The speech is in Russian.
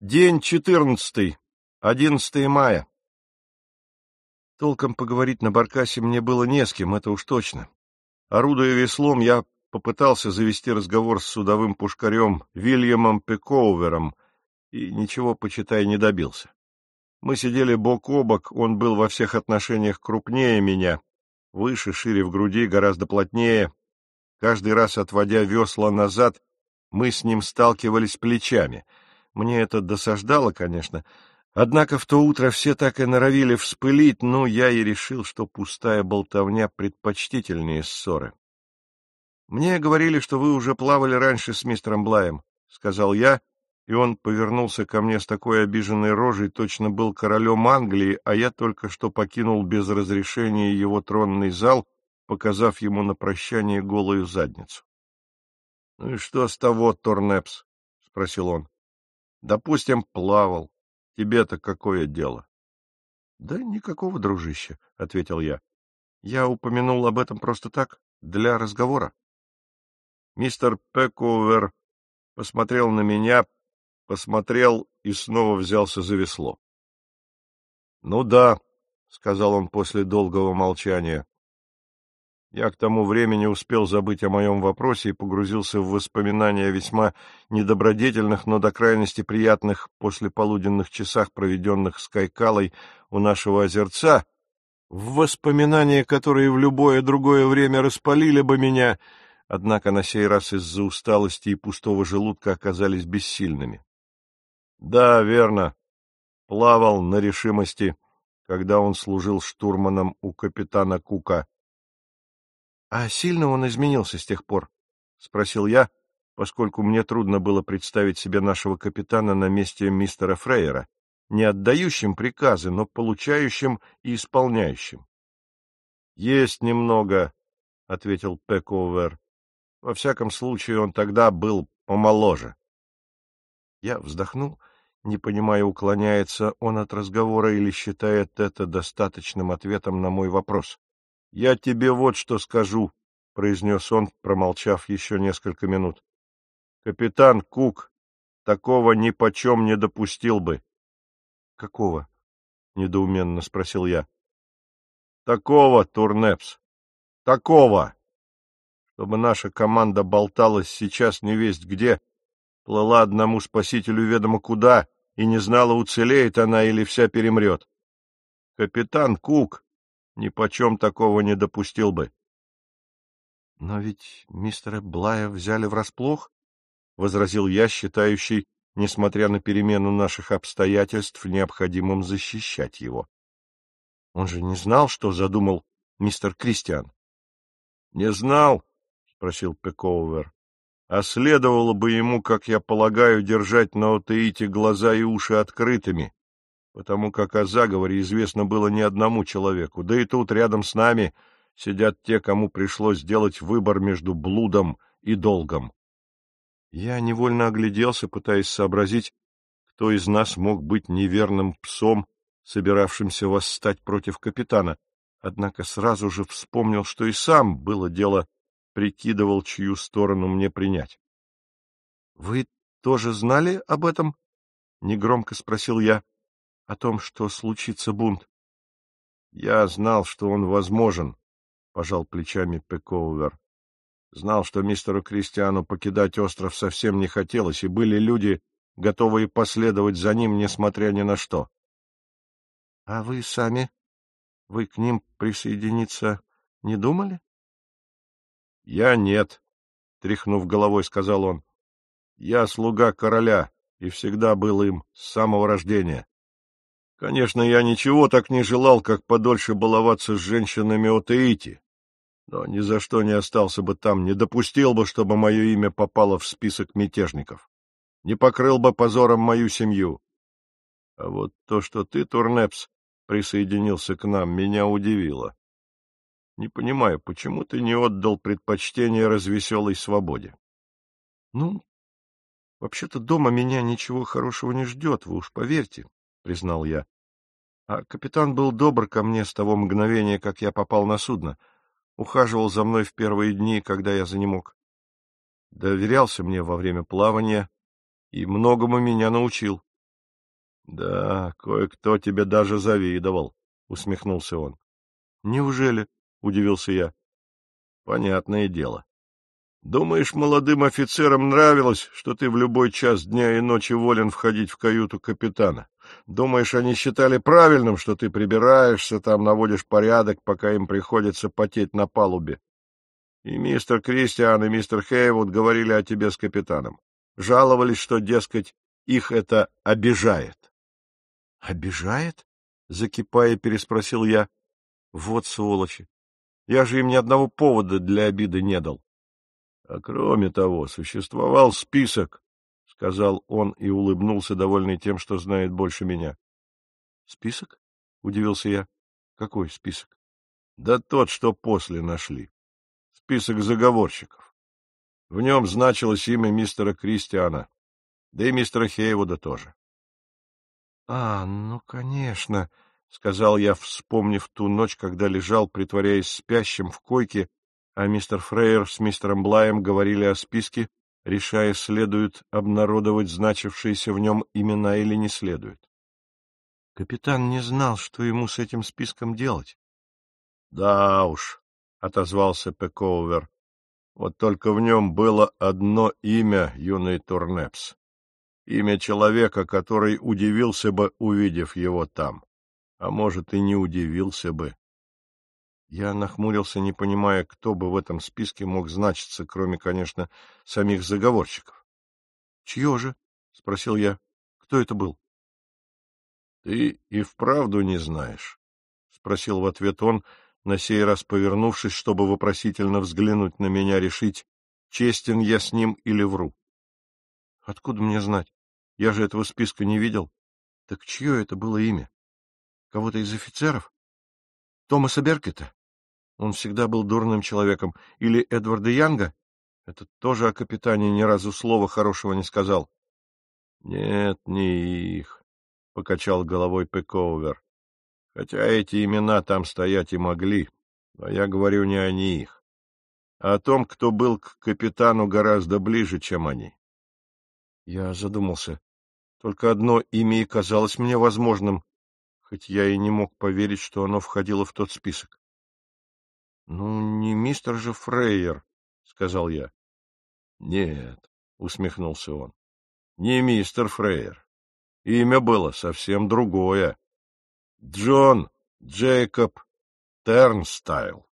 День 14, 11 мая. Толком поговорить на баркасе мне было не с кем, это уж точно. Орудуя веслом, я попытался завести разговор с судовым пушкарем Вильямом Пекоувером и ничего, почитай, не добился. Мы сидели бок о бок, он был во всех отношениях крупнее меня, выше, шире в груди, гораздо плотнее. Каждый раз, отводя весла назад, мы с ним сталкивались плечами. Мне это досаждало, конечно, однако в то утро все так и норовили вспылить, но я и решил, что пустая болтовня предпочтительнее ссоры. — Мне говорили, что вы уже плавали раньше с мистером Блаем, — сказал я, и он повернулся ко мне с такой обиженной рожей, точно был королем Англии, а я только что покинул без разрешения его тронный зал, показав ему на прощание голую задницу. — Ну и что с того, Торнепс? — спросил он. — Допустим, плавал. Тебе-то какое дело? — Да никакого, дружище, — ответил я. Я упомянул об этом просто так, для разговора. Мистер Пекоувер посмотрел на меня, посмотрел и снова взялся за весло. — Ну да, — сказал он после долгого молчания. Я к тому времени успел забыть о моем вопросе и погрузился в воспоминания о весьма недобродетельных, но до крайности приятных послеполуденных часах, проведенных с Кайкалой у нашего озерца, в воспоминания, которые в любое другое время распалили бы меня, однако на сей раз из-за усталости и пустого желудка оказались бессильными. Да, верно, плавал на решимости, когда он служил штурманом у капитана Кука. — А сильно он изменился с тех пор? — спросил я, поскольку мне трудно было представить себе нашего капитана на месте мистера Фрейера, не отдающим приказы, но получающим и исполняющим. — Есть немного, — ответил Пекоувер. — Во всяком случае, он тогда был помоложе. Я вздохнул, не понимая, уклоняется он от разговора или считает это достаточным ответом на мой вопрос. — Я тебе вот что скажу, — произнес он, промолчав еще несколько минут. — Капитан Кук такого ни почем не допустил бы. — Какого? — недоуменно спросил я. — Такого, Турнепс, такого, чтобы наша команда болталась сейчас невесть где, плыла одному спасителю ведомо куда и не знала, уцелеет она или вся перемрет. Капитан Кук нипочем такого не допустил бы. — Но ведь мистера Блая взяли врасплох, — возразил я, считающий, несмотря на перемену наших обстоятельств, необходимым защищать его. Он же не знал, что задумал мистер Кристиан. — Не знал? — спросил Пекоувер. — А следовало бы ему, как я полагаю, держать на Отеите глаза и уши открытыми, потому как о заговоре известно было не одному человеку, да и тут рядом с нами сидят те, кому пришлось сделать выбор между блудом и долгом. Я невольно огляделся, пытаясь сообразить, кто из нас мог быть неверным псом, собиравшимся восстать против капитана, однако сразу же вспомнил, что и сам, было дело, прикидывал, чью сторону мне принять. — Вы тоже знали об этом? — негромко спросил я. — О том, что случится бунт. — Я знал, что он возможен, — пожал плечами Пекоувер. Знал, что мистеру Кристиану покидать остров совсем не хотелось, и были люди, готовые последовать за ним, несмотря ни на что. — А вы сами? Вы к ним присоединиться не думали? — Я нет, — тряхнув головой, сказал он. — Я слуга короля и всегда был им с самого рождения. Конечно, я ничего так не желал, как подольше баловаться с женщинами Отеити, но ни за что не остался бы там, не допустил бы, чтобы мое имя попало в список мятежников, не покрыл бы позором мою семью. А вот то, что ты, Турнепс, присоединился к нам, меня удивило. Не понимаю, почему ты не отдал предпочтение развеселой свободе? — Ну, вообще-то дома меня ничего хорошего не ждет, вы уж поверьте, — признал я. А капитан был добр ко мне с того мгновения, как я попал на судно. Ухаживал за мной в первые дни, когда я занемог. Доверялся мне во время плавания и многому меня научил. Да, кое-кто тебе даже завидовал, — усмехнулся он. — Неужели? — удивился я. — Понятное дело. Думаешь, молодым офицерам нравилось, что ты в любой час дня и ночи волен входить в каюту капитана? Думаешь, они считали правильным, что ты прибираешься там, наводишь порядок, пока им приходится потеть на палубе? И мистер Кристиан, и мистер Хейвуд говорили о тебе с капитаном. Жаловались, что, дескать, их это обижает. — Обижает? — закипая, переспросил я. — Вот сволочи! Я же им ни одного повода для обиды не дал. — А кроме того, существовал список, — сказал он и улыбнулся, довольный тем, что знает больше меня. — Список? — удивился я. — Какой список? — Да тот, что после нашли. Список заговорщиков. В нем значилось имя мистера Кристиана, да и мистера Хейвуда тоже. — ну, конечно, — сказал я, вспомнив ту ночь, когда лежал, притворяясь спящим в койке, а мистер Фрейер с мистером Блаем говорили о списке, решая, следует обнародовать значившиеся в нем имена или не следует. Капитан не знал, что ему с этим списком делать. — Да уж, — отозвался Пековер, — вот только в нем было одно имя, юный Турнепс. Имя человека, который удивился бы, увидев его там. А может, и не удивился бы. Я нахмурился, не понимая, кто бы в этом списке мог значиться, кроме, конечно, самих заговорщиков. — Чье же? — спросил я. — Кто это был? — Ты и вправду не знаешь? — спросил в ответ он, на сей раз повернувшись, чтобы вопросительно взглянуть на меня, решить, честен я с ним или вру. — Откуда мне знать? Я же этого списка не видел. Так чье это было имя? Кого-то из офицеров? Томаса Беркета? Он всегда был дурным человеком. Или Эдварда Янга? Этот тоже о капитане ни разу слова хорошего не сказал. — Нет, не их, — покачал головой Пековер. — Хотя эти имена там стоять и могли, но я говорю не о них, а о том, кто был к капитану гораздо ближе, чем они. Я задумался. Только одно имя и казалось мне возможным, хоть я и не мог поверить, что оно входило в тот список. — Ну, не мистер же Фрейер, — сказал я. — Нет, — усмехнулся он, — не мистер Фрейер. Имя было совсем другое. Джон Джейкоб Тернстайл.